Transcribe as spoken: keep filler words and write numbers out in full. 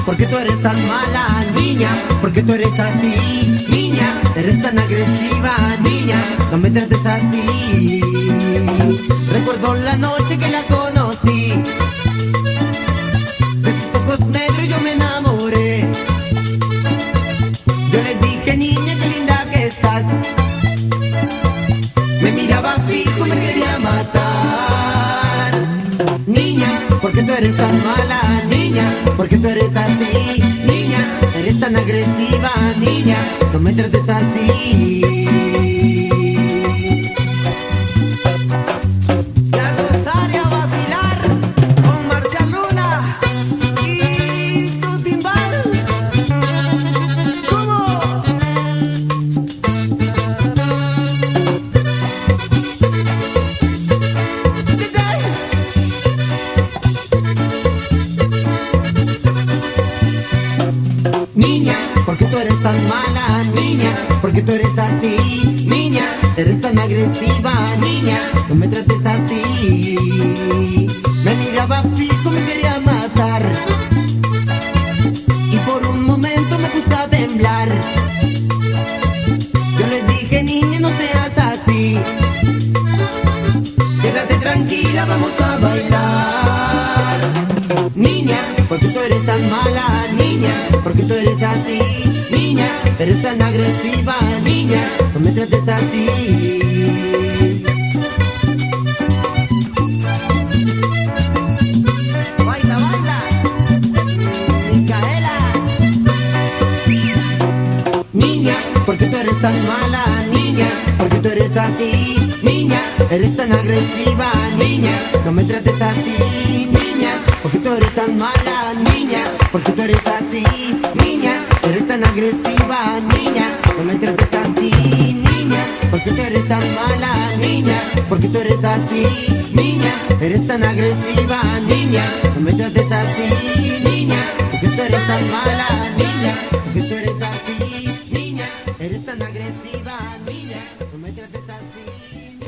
porque tú eres tan mala, niña, porque tú eres así, niña, eres tan agresiva, niña, no me trates así. Recuerdo la noche que la conocí, de sus ojos negros yo me enamoré. Yo le dije, niña, qué linda que estás. Me miraba fijo, me quería matar. Niña, porque tú eres tan mala, niña, porque tú eres así, niña, eres tan agresiva, niña, no me trates así. Ya gozar y a vacilar con Marcial Luna y tu timbal. ¿Cómo? Niña, porque tú eres tan mala, niña, porque tú eres así, niña, eres tan agresiva, niña, no me trates así. Me miraba fijo, me quería matar, y por un momento me puse a temblar. Yo le dije, niña, no seas así, quédate tranquila, vamos a bailar. Niña, porque tú eres tan mala, niña, porque tú eres así, niña, eres tan agresiva, niña, no me trates así. Baila, baila, Micaela. Niña, porque tú eres tan mala, niña, porque tú eres así, niña, eres tan agresiva, niña, no me trates así, niña, porque tú eres tan mala, niña, porque tú eres así, niña, eres tan agresiva, niña, no me trates así, niña, porque tú eres tan mala, niña, porque tú eres así, niña, eres tan agresiva, niña, no me trates así, niña, porque tú eres tan mala, niña.